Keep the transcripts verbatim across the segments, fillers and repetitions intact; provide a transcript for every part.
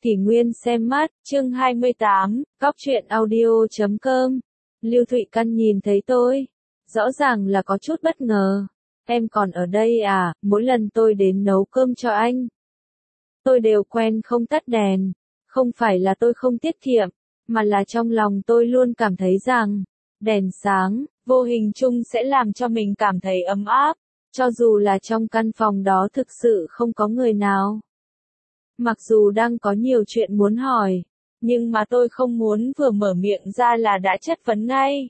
Kỷ Nguyên xem mắt, chương hai mươi tám, Cóc truyện audio chấm com. Lưu Thụy Căn nhìn thấy tôi, rõ ràng là có chút bất ngờ. Em còn ở đây à, mỗi lần tôi đến nấu cơm cho anh. Tôi đều quen không tắt đèn, không phải là tôi không tiết kiệm, mà là trong lòng tôi luôn cảm thấy rằng, đèn sáng, vô hình chung sẽ làm cho mình cảm thấy ấm áp, cho dù là trong căn phòng đó thực sự không có người nào. Mặc dù đang có nhiều chuyện muốn hỏi, nhưng mà tôi không muốn vừa mở miệng ra là đã chất vấn ngay.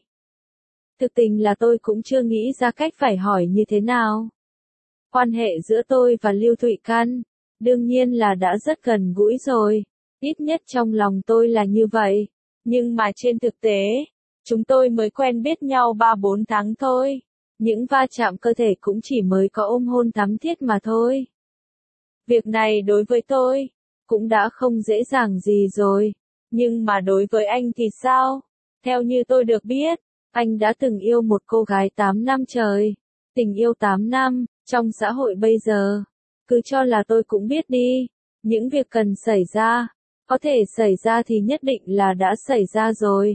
Thực tình là tôi cũng chưa nghĩ ra cách phải hỏi như thế nào. Quan hệ giữa tôi và Lưu Thụy Căn, đương nhiên là đã rất gần gũi rồi, ít nhất trong lòng tôi là như vậy. Nhưng mà trên thực tế, chúng tôi mới quen biết nhau ba bốn tháng thôi. Những va chạm cơ thể cũng chỉ mới có ôm hôn thắm thiết mà thôi. Việc này đối với tôi, cũng đã không dễ dàng gì rồi. Nhưng mà đối với anh thì sao? Theo như tôi được biết, anh đã từng yêu một cô gái tám năm trời. Tình yêu tám năm, trong xã hội bây giờ, cứ cho là tôi cũng biết đi. Những việc cần xảy ra, có thể xảy ra thì nhất định là đã xảy ra rồi.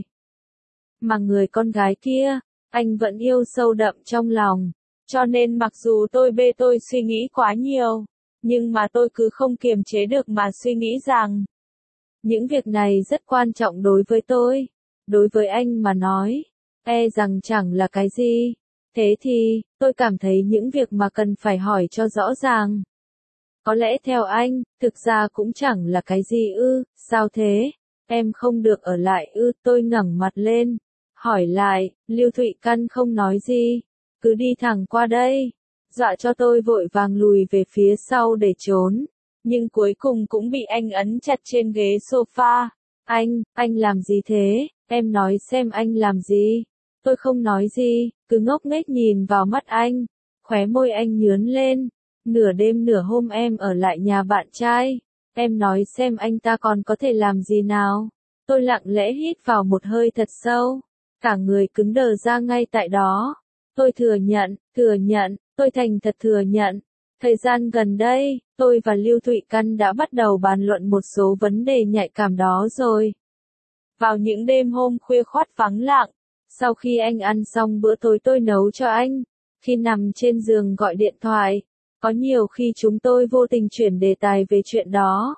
Mà người con gái kia, anh vẫn yêu sâu đậm trong lòng. Cho nên mặc dù tôi bê tôi suy nghĩ quá nhiều, nhưng mà tôi cứ không kiềm chế được mà suy nghĩ rằng, những việc này rất quan trọng đối với tôi. Đối với anh mà nói, e rằng chẳng là cái gì. Thế thì, tôi cảm thấy những việc mà cần phải hỏi cho rõ ràng. Có lẽ theo anh, thực ra cũng chẳng là cái gì ư, sao thế? Em không được ở lại ư, tôi ngẩng mặt lên. Hỏi lại, Lưu Thụy Căn không nói gì, cứ đi thẳng qua đây. Dọa cho tôi vội vàng lùi về phía sau để trốn. Nhưng cuối cùng cũng bị anh ấn chặt trên ghế sofa. Anh, anh làm gì thế? Em nói xem anh làm gì? Tôi không nói gì, cứ ngốc nghếch nhìn vào mắt anh. Khóe môi anh nhướn lên. Nửa đêm nửa hôm em ở lại nhà bạn trai. Em nói xem anh ta còn có thể làm gì nào? Tôi lặng lẽ hít vào một hơi thật sâu. Cả người cứng đờ ra ngay tại đó. Tôi thừa nhận, thừa nhận, tôi thành thật thừa nhận. Thời gian gần đây, tôi và Lưu Thụy Căn đã bắt đầu bàn luận một số vấn đề nhạy cảm đó rồi. Vào những đêm hôm khuya khoắt vắng lặng, sau khi anh ăn xong bữa tối tôi nấu cho anh, khi nằm trên giường gọi điện thoại, có nhiều khi chúng tôi vô tình chuyển đề tài về chuyện đó.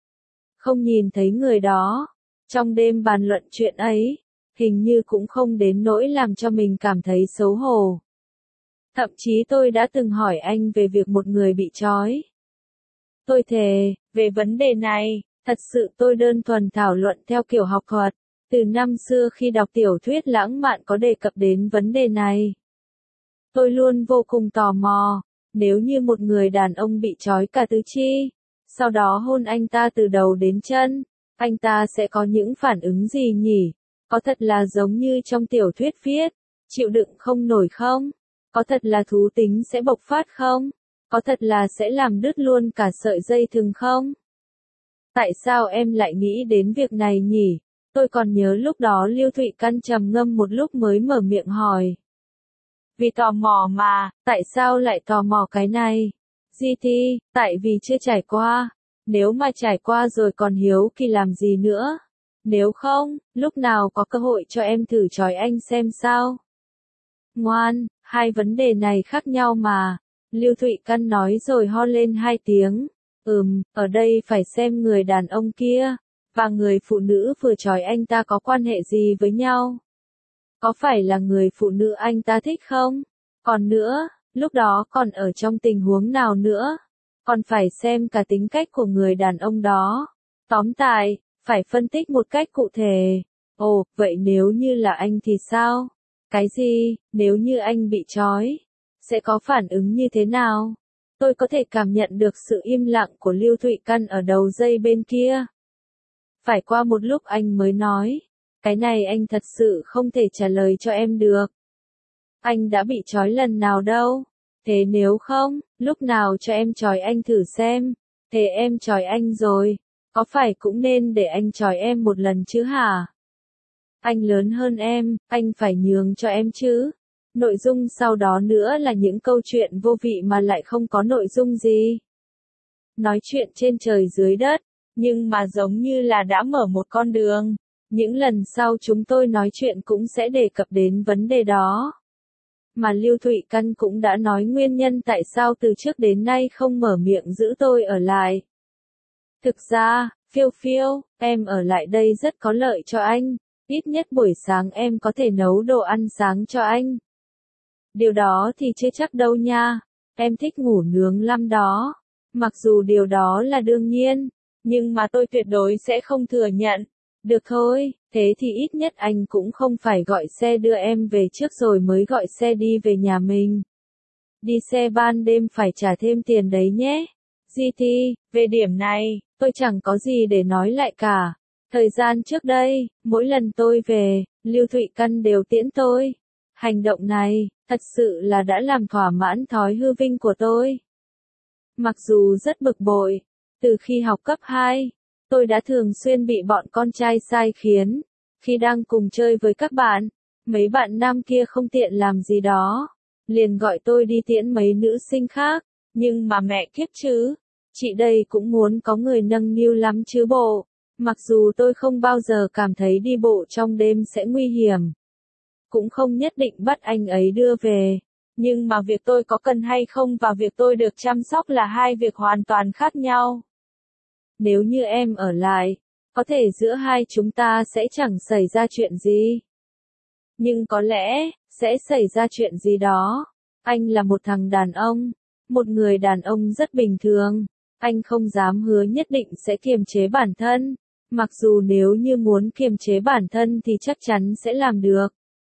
Không nhìn thấy người đó, trong đêm bàn luận chuyện ấy, hình như cũng không đến nỗi làm cho mình cảm thấy xấu hổ. Thậm chí tôi đã từng hỏi anh về việc một người bị trói. Tôi thề, về vấn đề này, thật sự tôi đơn thuần thảo luận theo kiểu học thuật. Từ năm xưa khi đọc tiểu thuyết lãng mạn có đề cập đến vấn đề này. Tôi luôn vô cùng tò mò, nếu như một người đàn ông bị trói cả tứ chi, sau đó hôn anh ta từ đầu đến chân, anh ta sẽ có những phản ứng gì nhỉ? Có thật là giống như trong tiểu thuyết viết, chịu đựng không nổi không? Có thật là thú tính sẽ bộc phát không? Có thật là sẽ làm đứt luôn cả sợi dây thừng không? Tại sao em lại nghĩ đến việc này nhỉ? Tôi còn nhớ lúc đó Lưu Thụy Căn trầm ngâm một lúc mới mở miệng hỏi. Vì tò mò mà, tại sao lại tò mò cái này? giê tê, tại vì chưa trải qua. Nếu mà trải qua rồi còn hiếu kỳ làm gì nữa? Nếu không, lúc nào có cơ hội cho em thử trói anh xem sao? Ngoan, hai vấn đề này khác nhau mà. Lưu Thụy Căn nói rồi ho lên hai tiếng. Ừm, ở đây phải xem người đàn ông kia, và người phụ nữ vừa trói anh ta có quan hệ gì với nhau. Có phải là người phụ nữ anh ta thích không? Còn nữa, lúc đó còn ở trong tình huống nào nữa? Còn phải xem cả tính cách của người đàn ông đó. Tóm lại, phải phân tích một cách cụ thể. Ồ, vậy nếu như là anh thì sao? Cái gì, nếu như anh bị trói? Sẽ có phản ứng như thế nào? Tôi có thể cảm nhận được sự im lặng của Lưu Thụy Căn ở đầu dây bên kia. Phải qua một lúc anh mới nói. Cái này anh thật sự không thể trả lời cho em được. Anh đã bị trói lần nào đâu. Thế nếu không, lúc nào cho em trói anh thử xem. Thế em trói anh rồi. Có phải cũng nên để anh trói em một lần chứ hả? Anh lớn hơn em, anh phải nhường cho em chứ. Nội dung sau đó nữa là những câu chuyện vô vị mà lại không có nội dung gì. Nói chuyện trên trời dưới đất, nhưng mà giống như là đã mở một con đường. Những lần sau chúng tôi nói chuyện cũng sẽ đề cập đến vấn đề đó. Mà Lưu Thụy Căn cũng đã nói nguyên nhân tại sao từ trước đến nay không mở miệng giữ tôi ở lại. Thực ra, Phiêu Phiêu, em ở lại đây rất có lợi cho anh, ít nhất buổi sáng em có thể nấu đồ ăn sáng cho anh. Điều đó thì chưa chắc đâu nha, em thích ngủ nướng lắm đó. Mặc dù điều đó là đương nhiên, nhưng mà tôi tuyệt đối sẽ không thừa nhận. Được thôi, thế thì ít nhất anh cũng không phải gọi xe đưa em về trước rồi mới gọi xe đi về nhà mình. Đi xe ban đêm phải trả thêm tiền đấy nhé. giê tê, về điểm này, tôi chẳng có gì để nói lại cả. Thời gian trước đây, mỗi lần tôi về, Lưu Thụy Căn đều tiễn tôi. Hành động này, thật sự là đã làm thỏa mãn thói hư vinh của tôi. Mặc dù rất bực bội, từ khi học cấp hai, tôi đã thường xuyên bị bọn con trai sai khiến. Khi đang cùng chơi với các bạn, mấy bạn nam kia không tiện làm gì đó, liền gọi tôi đi tiễn mấy nữ sinh khác. Nhưng mà mẹ kiếp chứ, chị đây cũng muốn có người nâng niu lắm chứ bộ. Mặc dù tôi không bao giờ cảm thấy đi bộ trong đêm sẽ nguy hiểm, cũng không nhất định bắt anh ấy đưa về. Nhưng mà việc tôi có cần hay không và việc tôi được chăm sóc là hai việc hoàn toàn khác nhau. Nếu như em ở lại, có thể giữa hai chúng ta sẽ chẳng xảy ra chuyện gì. Nhưng có lẽ, sẽ xảy ra chuyện gì đó. Anh là một thằng đàn ông, một người đàn ông rất bình thường. Anh không dám hứa nhất định sẽ kiềm chế bản thân. Mặc dù nếu như muốn kiềm chế bản thân thì chắc chắn sẽ làm được.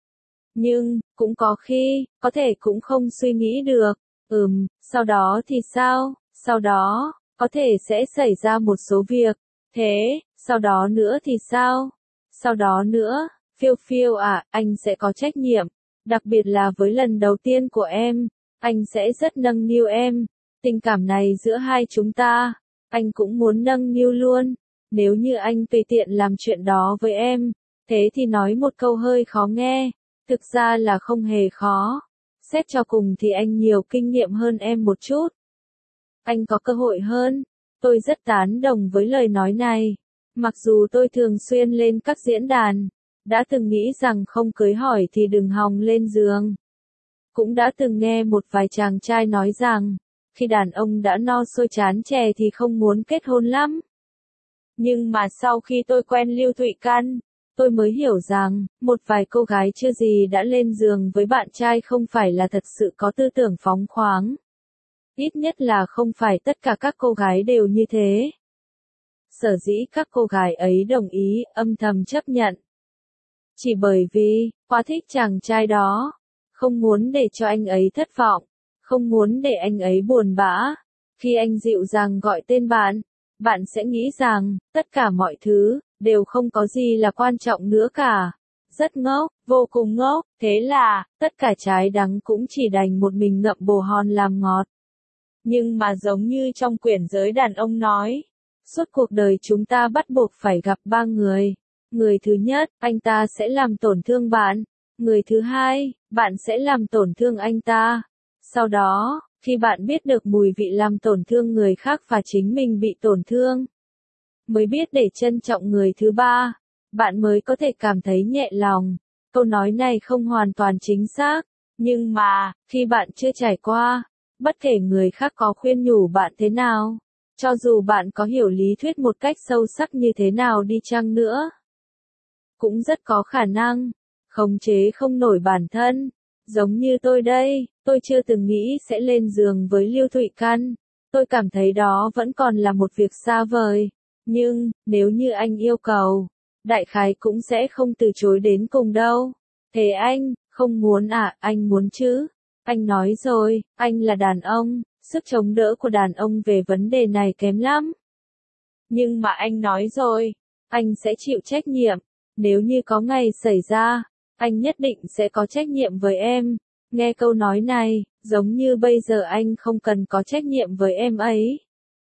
Nhưng, cũng có khi, có thể cũng không suy nghĩ được. Ừm, sau đó thì sao? Sau đó, có thể sẽ xảy ra một số việc. Thế, sau đó nữa thì sao? Sau đó nữa, Phiêu Phiêu à, anh sẽ có trách nhiệm. Đặc biệt là với lần đầu tiên của em, anh sẽ rất nâng niu em. Tình cảm này giữa hai chúng ta, anh cũng muốn nâng niu luôn. Nếu như anh tùy tiện làm chuyện đó với em, thế thì nói một câu hơi khó nghe. Thực ra là không hề khó. Xét cho cùng thì anh nhiều kinh nghiệm hơn em một chút. Anh có cơ hội hơn. Tôi rất tán đồng với lời nói này. Mặc dù tôi thường xuyên lên các diễn đàn, đã từng nghĩ rằng không cưới hỏi thì đừng hòng lên giường. Cũng đã từng nghe một vài chàng trai nói rằng, khi đàn ông đã no sôi chán chè thì không muốn kết hôn lắm. Nhưng mà sau khi tôi quen Lưu Thụy Căn, tôi mới hiểu rằng, một vài cô gái chưa gì đã lên giường với bạn trai không phải là thật sự có tư tưởng phóng khoáng. Ít nhất là không phải tất cả các cô gái đều như thế. Sở dĩ các cô gái ấy đồng ý, âm thầm chấp nhận. Chỉ bởi vì, quá thích chàng trai đó. Không muốn để cho anh ấy thất vọng. Không muốn để anh ấy buồn bã. Khi anh dịu dàng gọi tên bạn, bạn sẽ nghĩ rằng, tất cả mọi thứ, đều không có gì là quan trọng nữa cả. Rất ngốc, vô cùng ngốc, thế là, tất cả trái đắng cũng chỉ đành một mình ngậm bồ hòn làm ngọt. Nhưng mà giống như trong quyển Giới Đàn Ông nói, suốt cuộc đời chúng ta bắt buộc phải gặp ba người. Người thứ nhất, anh ta sẽ làm tổn thương bạn. Người thứ hai, bạn sẽ làm tổn thương anh ta. Sau đó, khi bạn biết được mùi vị làm tổn thương người khác và chính mình bị tổn thương, mới biết để trân trọng người thứ ba, bạn mới có thể cảm thấy nhẹ lòng. Câu nói này không hoàn toàn chính xác, nhưng mà, khi bạn chưa trải qua, bất kể người khác có khuyên nhủ bạn thế nào, cho dù bạn có hiểu lý thuyết một cách sâu sắc như thế nào đi chăng nữa, cũng rất có khả năng khống chế không nổi bản thân. Giống như tôi đây, tôi chưa từng nghĩ sẽ lên giường với Lưu Thụy Căn. Tôi cảm thấy đó vẫn còn là một việc xa vời. Nhưng, nếu như anh yêu cầu, đại khái cũng sẽ không từ chối đến cùng đâu. Thế anh, không muốn à, anh muốn chứ? Anh nói rồi, anh là đàn ông, sức chống đỡ của đàn ông về vấn đề này kém lắm. Nhưng mà anh nói rồi, anh sẽ chịu trách nhiệm. Nếu như có ngày xảy ra, anh nhất định sẽ có trách nhiệm với em. Nghe câu nói này, giống như bây giờ anh không cần có trách nhiệm với em ấy.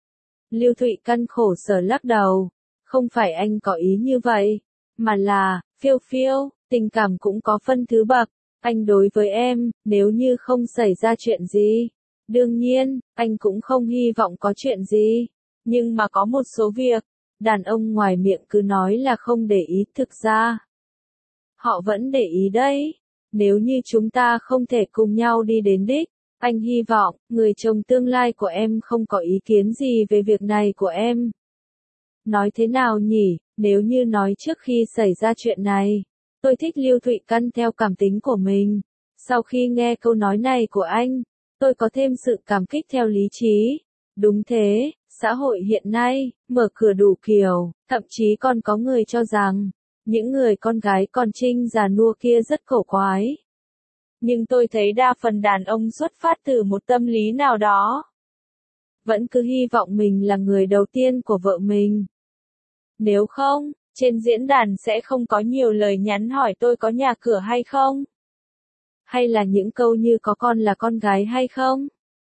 Lưu Thụy Căn khổ sở lắc đầu. Không phải anh có ý như vậy, mà là, Phiêu Phiêu, tình cảm cũng có phân thứ bậc. Anh đối với em, nếu như không xảy ra chuyện gì, đương nhiên, anh cũng không hy vọng có chuyện gì. Nhưng mà có một số việc, đàn ông ngoài miệng cứ nói là không để ý, thực ra họ vẫn để ý đấy. Nếu như chúng ta không thể cùng nhau đi đến đích, anh hy vọng, người chồng tương lai của em không có ý kiến gì về việc này của em. Nói thế nào nhỉ, nếu như nói trước khi xảy ra chuyện này, tôi thích Lưu Thụy Căn theo cảm tính của mình. Sau khi nghe câu nói này của anh, tôi có thêm sự cảm kích theo lý trí. Đúng thế, xã hội hiện nay, mở cửa đủ kiểu, thậm chí còn có người cho rằng, những người con gái còn trinh già nua kia rất cổ quái. Nhưng tôi thấy đa phần đàn ông xuất phát từ một tâm lý nào đó. Vẫn cứ hy vọng mình là người đầu tiên của vợ mình. Nếu không, trên diễn đàn sẽ không có nhiều lời nhắn hỏi tôi có nhà cửa hay không. Hay là những câu như có con là con gái hay không.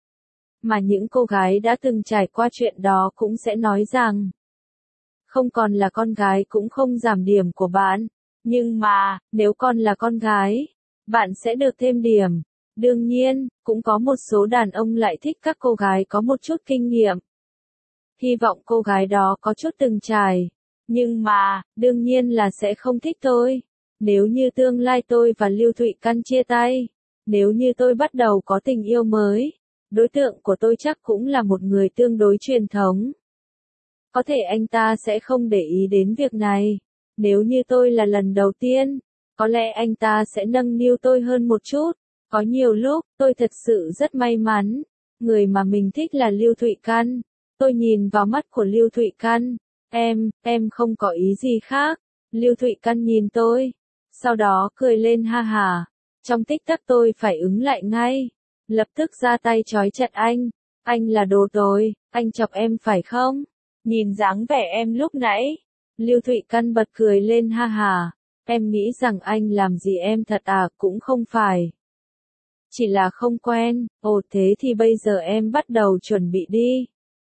Mà những cô gái đã từng trải qua chuyện đó cũng sẽ nói rằng, không còn là con gái cũng không giảm điểm của bạn. Nhưng mà, nếu con là con gái, bạn sẽ được thêm điểm. Đương nhiên, cũng có một số đàn ông lại thích các cô gái có một chút kinh nghiệm. Hy vọng cô gái đó có chút từng trải. Nhưng mà, đương nhiên là sẽ không thích tôi. Nếu như tương lai tôi và Lưu Thụy Căn chia tay, nếu như tôi bắt đầu có tình yêu mới, đối tượng của tôi chắc cũng là một người tương đối truyền thống. Có thể anh ta sẽ không để ý đến việc này. Nếu như tôi là lần đầu tiên, có lẽ anh ta sẽ nâng niu tôi hơn một chút. Có nhiều lúc, tôi thật sự rất may mắn. Người mà mình thích là Lưu Thụy Căn. Tôi nhìn vào mắt của Lưu Thụy Căn. Em, em không có ý gì khác. Lưu Thụy Căn nhìn tôi. Sau đó cười lên ha hà. Trong tích tắc tôi phải ứng lại ngay. Lập tức ra tay trói chặt anh. Anh là đồ tồi, anh chọc em phải không? Nhìn dáng vẻ em lúc nãy. Lưu Thụy Căn bật cười lên ha hà. Em nghĩ rằng anh làm gì em thật à, cũng không phải. Chỉ là không quen, ồ thế thì bây giờ em bắt đầu chuẩn bị đi.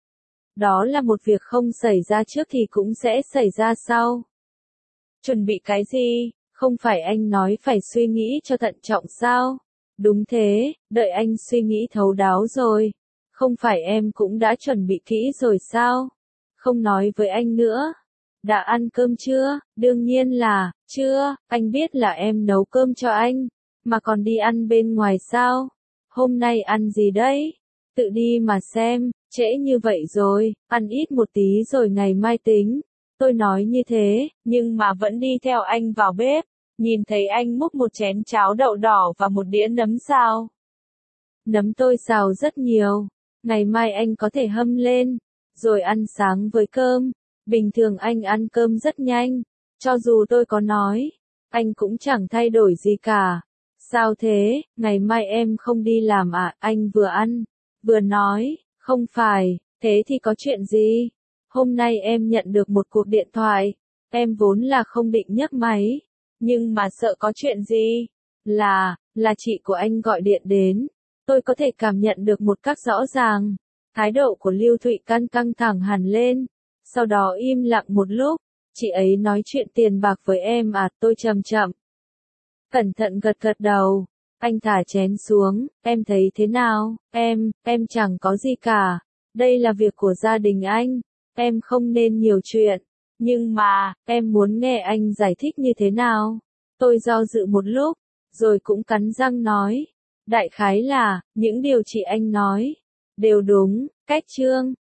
Đó là một việc không xảy ra trước thì cũng sẽ xảy ra sau. Chuẩn bị cái gì? Không phải anh nói phải suy nghĩ cho thận trọng sao? Đúng thế, đợi anh suy nghĩ thấu đáo rồi. Không phải em cũng đã chuẩn bị kỹ rồi sao? Không nói với anh nữa. Đã ăn cơm chưa? Đương nhiên là, chưa, anh biết là em nấu cơm cho anh, mà còn đi ăn bên ngoài sao? Hôm nay ăn gì đấy? Tự đi mà xem, trễ như vậy rồi, ăn ít một tí rồi ngày mai tính. Tôi nói như thế, nhưng mà vẫn đi theo anh vào bếp, nhìn thấy anh múc một chén cháo đậu đỏ và một đĩa nấm xào. Nấm tôi xào rất nhiều, ngày mai anh có thể hâm lên, rồi ăn sáng với cơm. Bình thường anh ăn cơm rất nhanh, cho dù tôi có nói, anh cũng chẳng thay đổi gì cả. Sao thế, ngày mai em không đi làm à? Anh vừa ăn, vừa nói, không phải, thế thì có chuyện gì? Hôm nay em nhận được một cuộc điện thoại, em vốn là không định nhấc máy, nhưng mà sợ có chuyện gì? Là, là chị của anh gọi điện đến. Tôi có thể cảm nhận được một cách rõ ràng. Thái độ của Lưu Thụy Căn căng thẳng hẳn lên. Sau đó im lặng một lúc. Chị ấy nói chuyện tiền bạc với em à? Tôi chậm chậm. Cẩn thận gật gật đầu. Anh thả chén xuống. Em thấy thế nào? Em, em chẳng có gì cả. Đây là việc của gia đình anh. Em không nên nhiều chuyện. Nhưng mà, em muốn nghe anh giải thích như thế nào? Tôi do dự một lúc, rồi cũng cắn răng nói. Đại khái là, những điều chị anh nói, đều đúng, cách chương.